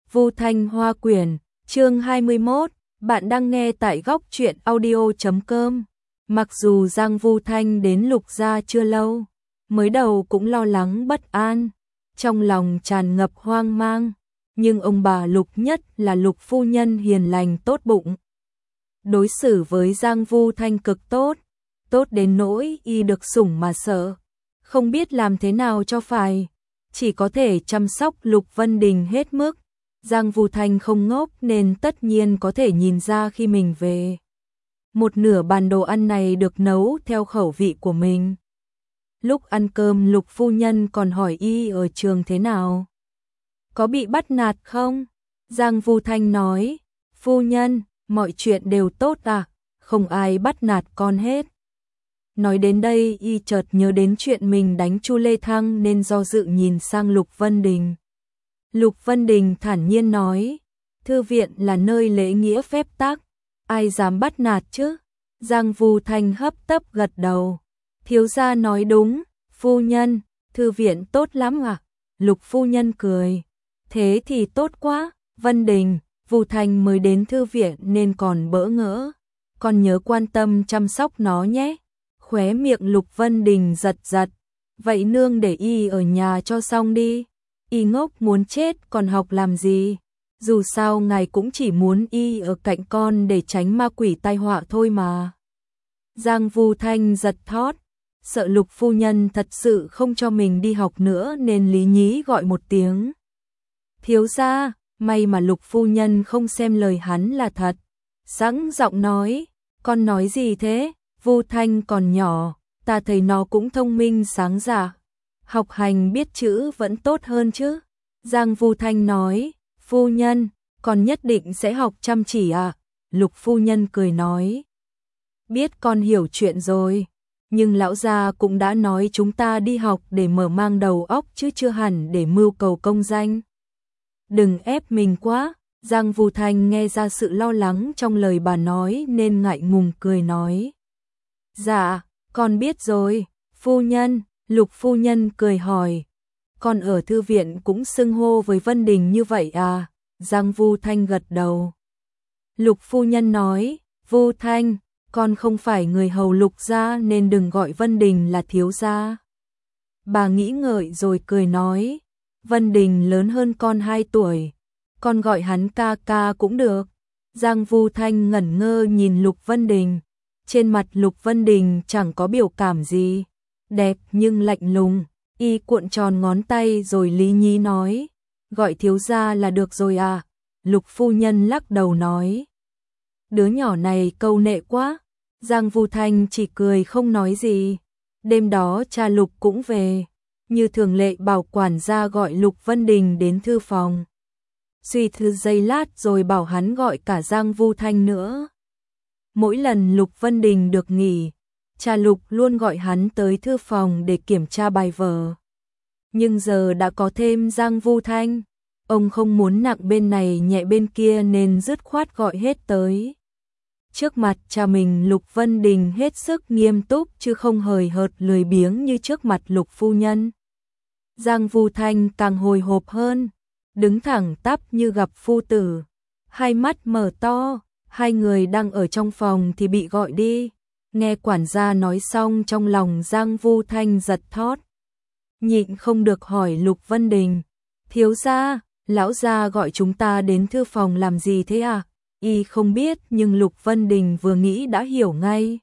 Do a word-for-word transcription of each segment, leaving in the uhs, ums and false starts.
Vu Thanh Hoa Quyển, chương hai mươi mốt, bạn đang nghe tại góc truyện audio chấm com. Mặc dù Giang Vu Thanh đến Lục gia chưa lâu, mới đầu cũng lo lắng bất an, trong lòng tràn ngập hoang mang, nhưng ông bà Lục nhất là Lục phu nhân hiền lành tốt bụng. Đối xử với Giang Vu Thanh cực tốt, tốt đến nỗi y được sủng mà sợ, không biết làm thế nào cho phải, chỉ có thể chăm sóc Lục Vân Đình hết mức. Giang Vu Thanh không ngốc nên tất nhiên có thể nhìn ra khi mình về. Một nửa bàn đồ ăn này được nấu theo khẩu vị của mình. Lúc ăn cơm Lục phu nhân còn hỏi y ở trường thế nào. Có bị bắt nạt không? Giang Vu Thanh nói, phu nhân, mọi chuyện đều tốt à, không ai bắt nạt con hết. Nói đến đây y chợt nhớ đến chuyện mình đánh Chu Lê Thăng nên do dự nhìn sang Lục Vân Đình. Lục Vân Đình thản nhiên nói, thư viện là nơi lễ nghĩa phép tắc, ai dám bắt nạt chứ? Giang Vu Thanh hấp tấp gật đầu, thiếu gia nói đúng, phu nhân, thư viện tốt lắm à? Lục phu nhân cười, thế thì tốt quá. Vân Đình, Vu Thanh mới đến thư viện nên còn bỡ ngỡ, còn nhớ quan tâm chăm sóc nó nhé. Khóe miệng Lục Vân Đình giật giật, vậy nương để y ở nhà cho xong đi. Y ngốc muốn chết còn học làm gì, dù sao ngài cũng chỉ muốn y ở cạnh con để tránh ma quỷ tai họa thôi mà. Giang Vu Thanh giật thót, sợ Lục phu nhân thật sự không cho mình đi học nữa nên lý nhí gọi một tiếng. Thiếu gia, may mà Lục phu nhân không xem lời hắn là thật, sẵn giọng nói, con nói gì thế? Vu Thanh còn nhỏ, ta thấy nó cũng thông minh sáng dạ. Học hành biết chữ vẫn tốt hơn chứ. Giang Vu Thanh nói, phu nhân, con nhất định sẽ học chăm chỉ à? Lục phu nhân cười nói, biết con hiểu chuyện rồi, nhưng lão gia cũng đã nói chúng ta đi học để mở mang đầu óc chứ chưa hẳn để mưu cầu công danh. Đừng ép mình quá. Giang Vu Thanh nghe ra sự lo lắng trong lời bà nói nên ngại ngùng cười nói, dạ, con biết rồi, phu nhân. Lục phu nhân cười hỏi, con ở thư viện cũng xưng hô với Vân Đình như vậy à? Giang Vu Thanh gật đầu. Lục phu nhân nói, Vu Thanh, con không phải người hầu Lục gia nên đừng gọi Vân Đình là thiếu gia. Bà nghĩ ngợi rồi cười nói, Vân Đình lớn hơn con hai tuổi, con gọi hắn ca ca cũng được. Giang Vu Thanh ngẩn ngơ nhìn Lục Vân Đình, trên mặt Lục Vân Đình chẳng có biểu cảm gì. Đẹp nhưng lạnh lùng, y cuộn tròn ngón tay rồi lý nhí nói, gọi thiếu gia là được rồi à? Lục phu nhân lắc đầu nói, đứa nhỏ này câu nệ quá. Giang Vu Thanh chỉ cười không nói gì. Đêm đó cha Lục cũng về, như thường lệ bảo quản gia gọi Lục Vân Đình đến thư phòng. Suy thư giây lát rồi bảo hắn gọi cả Giang Vu Thanh nữa. Mỗi lần Lục Vân Đình được nghỉ, cha Lục luôn gọi hắn tới thư phòng để kiểm tra bài vở. Nhưng giờ đã có thêm Giang Vu Thanh, ông không muốn nặng bên này nhẹ bên kia nên dứt khoát gọi hết tới. Trước mặt cha mình Lục Vân Đình hết sức nghiêm túc chứ không hời hợt lười biếng như trước mặt Lục phu nhân. Giang Vu Thanh càng hồi hộp hơn, đứng thẳng tắp như gặp phu tử, hai mắt mở to. Hai người đang ở trong phòng thì bị gọi đi. Nghe quản gia nói xong trong lòng Giang Vu Thanh giật thót, nhịn không được hỏi Lục Vân Đình, thiếu gia, lão gia gọi chúng ta đến thư phòng làm gì thế à? Y không biết nhưng Lục Vân Đình vừa nghĩ đã hiểu ngay.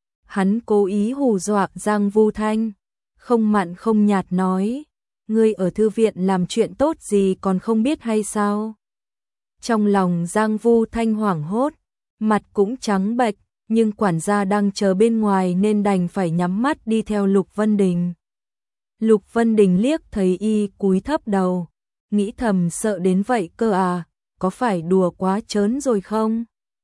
Hắn cố ý hù dọa Giang Vu Thanh, không mặn không nhạt nói, ngươi ở thư viện làm chuyện tốt gì còn không biết hay sao? Trong lòng Giang Vu Thanh hoảng hốt, mặt cũng trắng bệch, nhưng quản gia đang chờ bên ngoài nên đành phải nhắm mắt đi theo Lục Vân Đình. Lục Vân Đình liếc thấy y cúi thấp đầu, nghĩ thầm sợ đến vậy cơ à, có phải đùa quá trớn rồi không?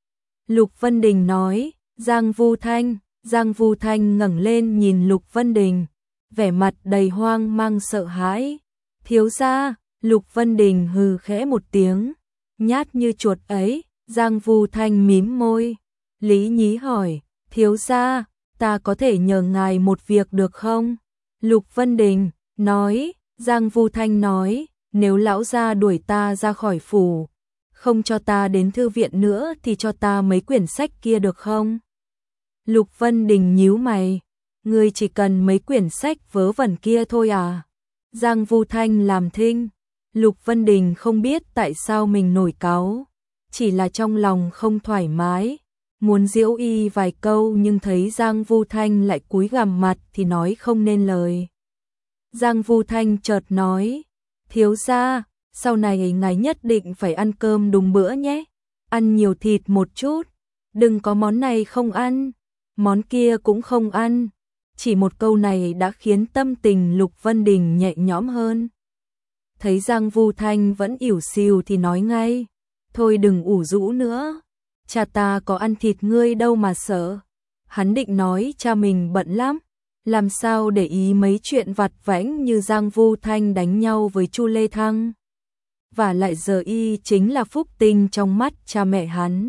Lục Vân Đình nói, Giang Vu Thanh. Giang Vu Thanh ngẩng lên nhìn Lục Vân Đình, vẻ mặt đầy hoang mang sợ hãi. Thiếu gia. Lục Vân Đình hừ khẽ một tiếng, nhát như chuột ấy. Giang Vu Thanh mím môi, lý nhí hỏi, thiếu gia, ta có thể nhờ ngài một việc được không? Lục Vân Đình nói, Giang Vu Thanh nói, nếu lão gia đuổi ta ra khỏi phủ, không cho ta đến thư viện nữa thì cho ta mấy quyển sách kia được không? Lục Vân Đình nhíu mày, ngươi chỉ cần mấy quyển sách vớ vẩn kia thôi à? Giang Vu Thanh làm thinh, Lục Vân Đình không biết tại sao mình nổi cáu, chỉ là trong lòng không thoải mái, muốn giễu y vài câu nhưng thấy Giang Vu Thanh lại cúi gằm mặt thì nói không nên lời. Giang Vu Thanh chợt nói, thiếu gia, sau này ngài nhất định phải ăn cơm đúng bữa nhé, ăn nhiều thịt một chút, đừng có món này không ăn, món kia cũng không ăn. Chỉ một câu này đã khiến tâm tình Lục Vân Đình nhẹ nhõm hơn. Thấy Giang Vu Thanh vẫn ỉu xìu thì nói ngay, thôi đừng ủ rũ nữa, cha ta có ăn thịt ngươi đâu mà sợ. Hắn định nói cha mình bận lắm, làm sao để ý mấy chuyện vặt vãnh như Giang Vu Thanh đánh nhau với Chu Lê Thăng. Và lại giờ y chính là phúc tinh trong mắt cha mẹ hắn.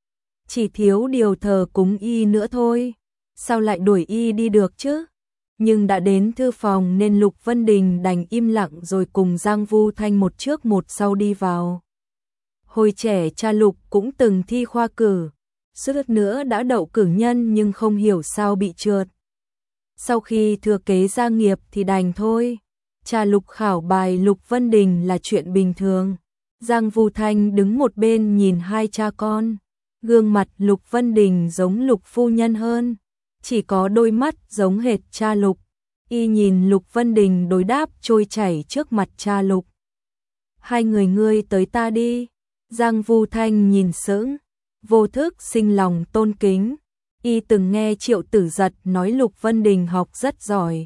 Chỉ thiếu điều thờ cúng y nữa thôi, sao lại đuổi y đi được chứ? Nhưng đã đến thư phòng nên Lục Vân Đình đành im lặng rồi cùng Giang Vu Thanh một trước một sau đi vào. Hồi trẻ cha Lục cũng từng thi khoa cử, suýt nữa đã đậu cử nhân nhưng không hiểu sao bị trượt. Sau khi thừa kế gia nghiệp thì đành thôi. Cha Lục khảo bài Lục Vân Đình là chuyện bình thường. Giang Vu Thanh đứng một bên nhìn hai cha con. Gương mặt Lục Vân Đình giống Lục phu nhân hơn, chỉ có đôi mắt giống hệt cha Lục. Y nhìn Lục Vân Đình đối đáp trôi chảy trước mặt cha Lục. Hai người ngươi tới ta đi. Giang Vu Thanh nhìn sững, vô thức sinh lòng tôn kính. Y từng nghe Triệu Tử Giật nói Lục Vân Đình học rất giỏi.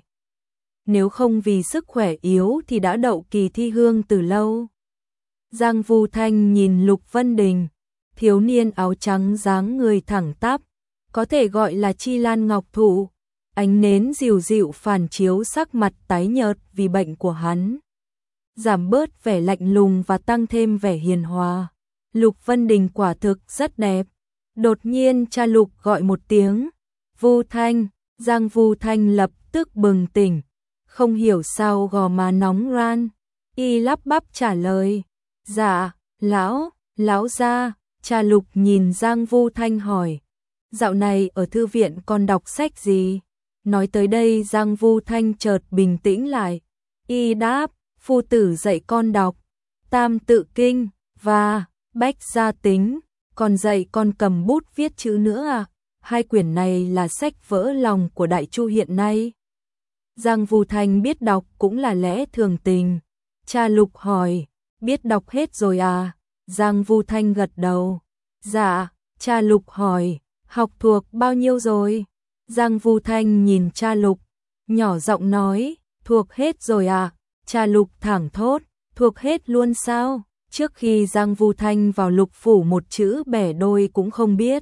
Nếu không vì sức khỏe yếu thì đã đậu kỳ thi hương từ lâu. Giang Vu Thanh nhìn Lục Vân Đình, thiếu niên áo trắng dáng người thẳng tắp, có thể gọi là chi lan ngọc thụ. Ánh nến dịu dịu phản chiếu sắc mặt tái nhợt vì bệnh của hắn, giảm bớt vẻ lạnh lùng và tăng thêm vẻ hiền hòa. Lục Vân Đình quả thực rất đẹp. Đột nhiên cha Lục gọi một tiếng, Vu Thanh. Giang Vu Thanh lập tức bừng tỉnh, không hiểu sao gò má nóng ran. Y lắp bắp trả lời, dạ, lão, lão gia. Cha Lục nhìn Giang Vu Thanh hỏi, dạo này ở thư viện con đọc sách gì? Nói tới đây Giang Vu Thanh chợt bình tĩnh lại. Y đáp, phu tử dạy con đọc Tam Tự Kinh và Bách Gia Tính, còn dạy con cầm bút viết chữ nữa à? Hai quyển này là sách vỡ lòng của Đại Chu hiện nay. Giang Vu Thanh biết đọc cũng là lẽ thường tình. Cha Lục hỏi, biết đọc hết rồi à? Giang Vu Thanh gật đầu. Dạ. Cha Lục hỏi, học thuộc bao nhiêu rồi? Giang Vu Thanh nhìn cha Lục, nhỏ giọng nói, thuộc hết rồi à? Cha Lục thẳng thốt, thuộc hết luôn sao? Trước khi Giang Vu Thanh vào Lục phủ một chữ bẻ đôi cũng không biết.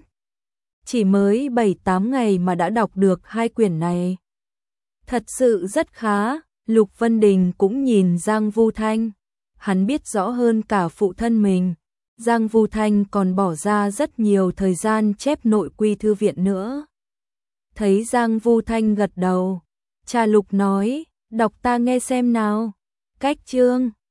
Chỉ mới bảy tám ngày mà đã đọc được hai quyển này. Thật sự rất khá. Lục Vân Đình cũng nhìn Giang Vu Thanh. Hắn biết rõ hơn cả phụ thân mình. Giang Vu Thanh còn bỏ ra rất nhiều thời gian chép nội quy thư viện nữa. Thấy Giang Vu Thanh gật đầu, cha Lục nói, đọc ta nghe xem nào. Cách chương